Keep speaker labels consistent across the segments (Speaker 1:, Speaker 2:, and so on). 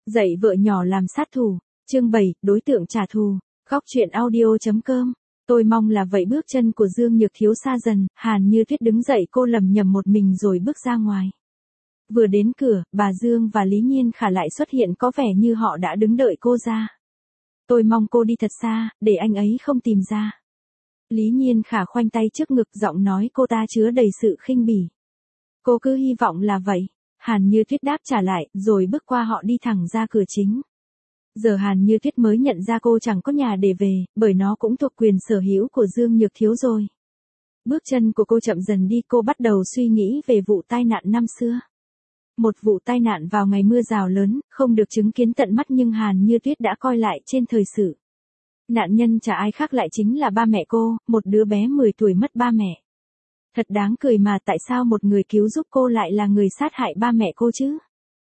Speaker 1: Dạy vợ nhỏ làm sát thủ, chương 7, đối tượng trả thù, góc truyện audio.com. Tôi mong là vậy. Bước chân của Dương Nhược Thiếu xa dần, Hàn Như Tuyết đứng dậy, cô lầm nhầm một mình rồi bước ra ngoài. Vừa đến cửa, bà Dương và Lý Nhiên Khả lại xuất hiện, có vẻ như họ đã đứng đợi cô ra. Tôi mong cô đi thật xa, để anh ấy không tìm ra. Lý Nhiên Khả khoanh tay trước ngực, giọng nói cô ta chứa đầy sự khinh bỉ. Cô cứ hy vọng là vậy. Hàn Như Tuyết đáp trả lại, rồi bước qua họ đi thẳng ra cửa chính. Giờ Hàn Như Tuyết mới nhận ra cô chẳng có nhà để về, bởi nó cũng thuộc quyền sở hữu của Dương Nhược Thiếu rồi. Bước chân của cô chậm dần đi, cô bắt đầu suy nghĩ về vụ tai nạn năm xưa. Một vụ tai nạn vào ngày mưa rào lớn, không được chứng kiến tận mắt nhưng Hàn Như Tuyết đã coi lại trên thời sự. Nạn nhân chả ai khác lại chính là ba mẹ cô, một đứa bé 10 tuổi mất ba mẹ. Thật đáng cười mà, tại sao một người cứu giúp cô lại là người sát hại ba mẹ cô chứ?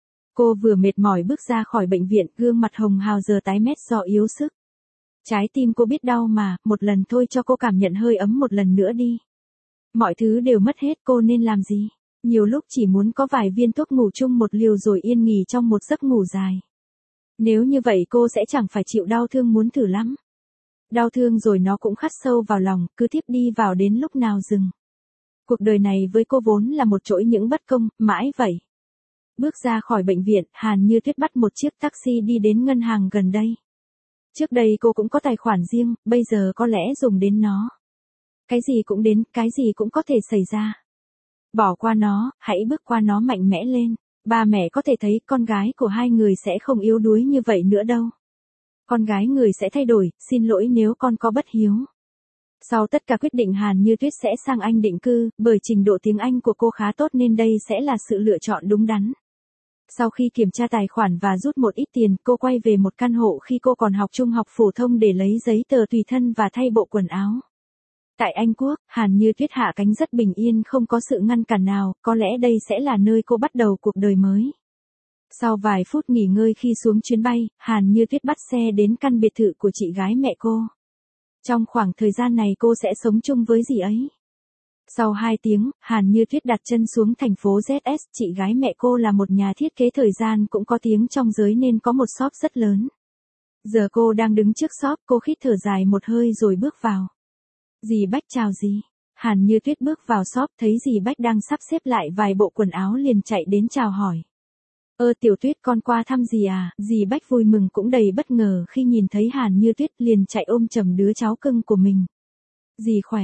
Speaker 1: Cô vừa mệt mỏi bước ra khỏi bệnh viện, gương mặt hồng hào giờ tái mét do yếu sức. Trái tim cô biết đau mà, một lần thôi cho cô cảm nhận hơi ấm một lần nữa đi. Mọi thứ đều mất hết, cô nên làm gì? Nhiều lúc chỉ muốn có vài viên thuốc ngủ chung một liều rồi yên nghỉ trong một giấc ngủ dài. Nếu như vậy cô sẽ chẳng phải chịu đau thương, muốn thử lắm. Đau thương rồi nó cũng khắc sâu vào lòng, cứ tiếp đi vào đến lúc nào dừng. Cuộc đời này với cô vốn là một chuỗi những bất công, mãi vậy. Bước ra khỏi bệnh viện, Hàn Như Tuyết bắt một chiếc taxi đi đến ngân hàng gần đây. Trước đây cô cũng có tài khoản riêng, bây giờ có lẽ dùng đến nó. Cái gì cũng đến, cái gì cũng có thể xảy ra. Bỏ qua nó, hãy bước qua nó mạnh mẽ lên. Ba mẹ có thể thấy con gái của hai người sẽ không yếu đuối như vậy nữa đâu. Con gái người sẽ thay đổi, xin lỗi nếu con có bất hiếu. Sau tất cả quyết định, Hàn Như Tuyết sẽ sang Anh định cư, bởi trình độ tiếng Anh của cô khá tốt nên đây sẽ là sự lựa chọn đúng đắn. Sau khi kiểm tra tài khoản và rút một ít tiền, cô quay về một căn hộ khi cô còn học trung học phổ thông để lấy giấy tờ tùy thân và thay bộ quần áo. Tại Anh Quốc, Hàn Như Tuyết hạ cánh rất bình yên, không có sự ngăn cản nào, có lẽ đây sẽ là nơi cô bắt đầu cuộc đời mới. Sau vài phút nghỉ ngơi khi xuống chuyến bay, Hàn Như Tuyết bắt xe đến căn biệt thự của chị gái mẹ cô. Trong khoảng thời gian này cô sẽ sống chung với dì ấy. Sau 2 tiếng, Hàn Như Tuyết đặt chân xuống thành phố ZS, chị gái mẹ cô là một nhà thiết kế thời gian cũng có tiếng trong giới nên có một shop rất lớn. Giờ cô đang đứng trước shop, cô khít thở dài một hơi rồi bước vào. Dì Bách chào dì. Hàn Như Tuyết bước vào shop thấy dì Bách đang sắp xếp lại vài bộ quần áo liền chạy đến chào hỏi. Tiểu Tuyết con qua thăm dì à? Dì Bách vui mừng cũng đầy bất ngờ khi nhìn thấy Hàn Như Tuyết, liền chạy ôm chầm đứa cháu cưng của mình. Dì khỏe,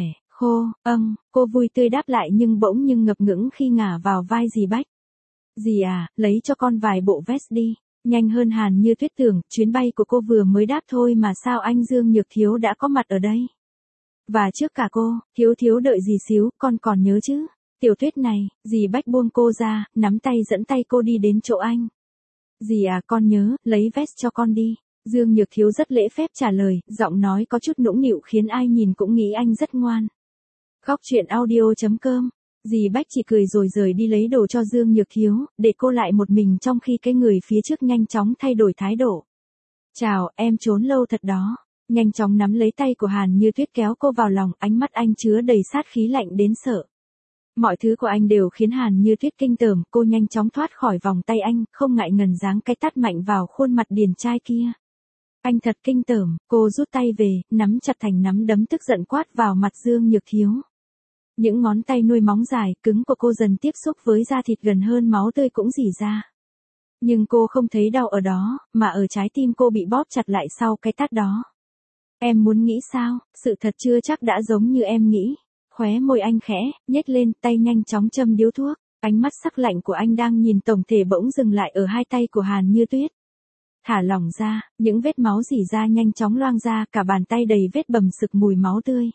Speaker 1: cô vui tươi đáp lại nhưng bỗng nhưng ngập ngững khi ngả vào vai dì Bách. Dì à, lấy cho con vài bộ vest đi. Nhanh hơn Hàn Như Tuyết tưởng, chuyến bay của cô vừa mới đáp thôi mà sao anh Dương Nhược Thiếu đã có mặt ở đây. Và trước cả cô, Thiếu đợi dì xíu, con còn nhớ chứ? Tiểu Tuyết này, dì Bách buông cô ra, nắm tay dẫn tay cô đi đến chỗ anh. Dì à, con nhớ, lấy vest cho con đi. Dương Nhược Thiếu rất lễ phép trả lời, giọng nói có chút nũng nịu khiến ai nhìn cũng nghĩ anh rất ngoan. Góc truyện audio.com. Dì Bách chỉ cười rồi rời đi lấy đồ cho Dương Nhược Thiếu, để cô lại một mình trong khi cái người phía trước nhanh chóng thay đổi thái độ. Chào, em trốn lâu thật đó. Nhanh chóng nắm lấy tay của Hàn Như Tuyết kéo cô vào lòng, ánh mắt anh chứa đầy sát khí lạnh đến sợ. Mọi thứ của anh đều khiến Hàn Như Tuyết kinh tởm, cô nhanh chóng thoát khỏi vòng tay anh, không ngại ngần giáng cái tát mạnh vào khuôn mặt điển trai kia. Anh thật kinh tởm, cô rút tay về, nắm chặt thành nắm đấm tức giận quát vào mặt Dương Nhược Thiếu. Những ngón tay nuôi móng dài, cứng của cô dần tiếp xúc với da thịt gần hơn, máu tươi cũng rỉ ra. Nhưng cô không thấy đau ở đó, mà ở trái tim cô bị bóp chặt lại sau cái tát đó. Em muốn nghĩ sao, sự thật chưa chắc đã giống như em nghĩ. Khóe môi anh khẽ, nhếch lên, tay nhanh chóng châm điếu thuốc. Ánh mắt sắc lạnh của anh đang nhìn tổng thể bỗng dừng lại ở hai tay của Hàn Như Tuyết. Thả lỏng ra, những vết máu rỉ ra nhanh chóng loang ra, cả bàn tay đầy vết bầm sực mùi máu tươi.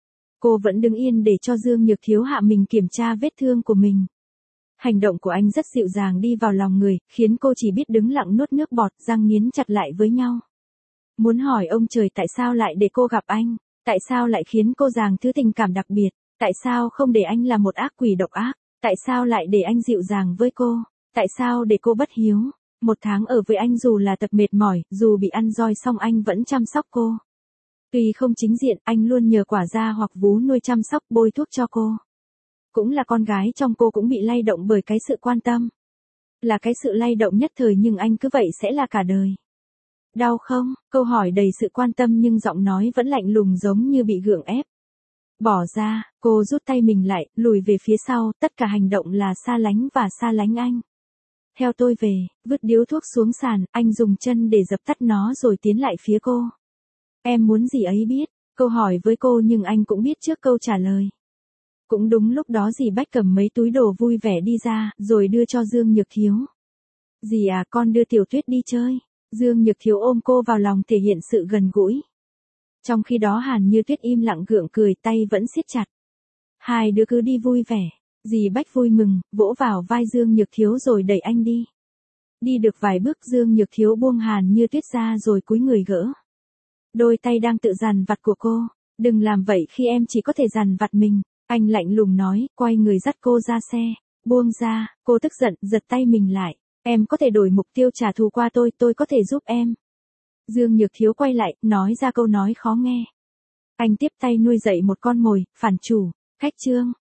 Speaker 1: Cô vẫn đứng yên để cho Dương Nhược Thiếu hạ mình kiểm tra vết thương của mình. Hành động của anh rất dịu dàng đi vào lòng người, khiến cô chỉ biết đứng lặng nuốt nước bọt, răng nghiến chặt lại với nhau. Muốn hỏi ông trời tại sao lại để cô gặp anh, tại sao lại khiến cô dàng thứ tình cảm đặc biệt, tại sao không để anh là một ác quỷ độc ác, tại sao lại để anh dịu dàng với cô, tại sao để cô bất hiếu. 1 tháng ở với anh dù là tập mệt mỏi, dù bị ăn roi xong anh vẫn chăm sóc cô. Tuy không chính diện, anh luôn nhờ quả da hoặc vú nuôi chăm sóc, bôi thuốc cho cô. Cũng là con gái trong cô cũng bị lay động bởi cái sự quan tâm. Là cái sự lay động nhất thời nhưng anh cứ vậy sẽ là cả đời. Đau không? Câu hỏi đầy sự quan tâm nhưng giọng nói vẫn lạnh lùng giống như bị gượng ép. Bỏ ra, cô rút tay mình lại, lùi về phía sau, tất cả hành động là xa lánh và xa lánh anh. Theo tôi về, vứt điếu thuốc xuống sàn, anh dùng chân để dập tắt nó rồi tiến lại phía cô. Em muốn gì ấy biết, câu hỏi với cô nhưng anh cũng biết trước câu trả lời. Cũng đúng lúc đó dì Bách cầm mấy túi đồ vui vẻ đi ra, rồi đưa cho Dương Nhược Thiếu. Dì à, con đưa Tiểu Tuyết đi chơi. Dương Nhược Thiếu ôm cô vào lòng thể hiện sự gần gũi. Trong khi đó Hàn Như Tuyết im lặng gượng cười, tay vẫn siết chặt. Hai đứa cứ đi vui vẻ. Dì Bách vui mừng, vỗ vào vai Dương Nhược Thiếu rồi đẩy anh đi. Đi được vài bước Dương Nhược Thiếu buông Hàn Như Tuyết ra rồi cúi người gỡ đôi tay đang tự dằn vặt của cô. Đừng làm vậy khi em chỉ có thể dằn vặt mình. Anh lạnh lùng nói, quay người dắt cô ra xe. Buông ra, cô tức giận, giật tay mình lại. Em có thể đổi mục tiêu trả thù qua tôi có thể giúp em. Dương Nhược Thiếu quay lại, nói ra câu nói khó nghe. Anh tiếp tay nuôi dạy một con mồi, phản chủ, khách trương.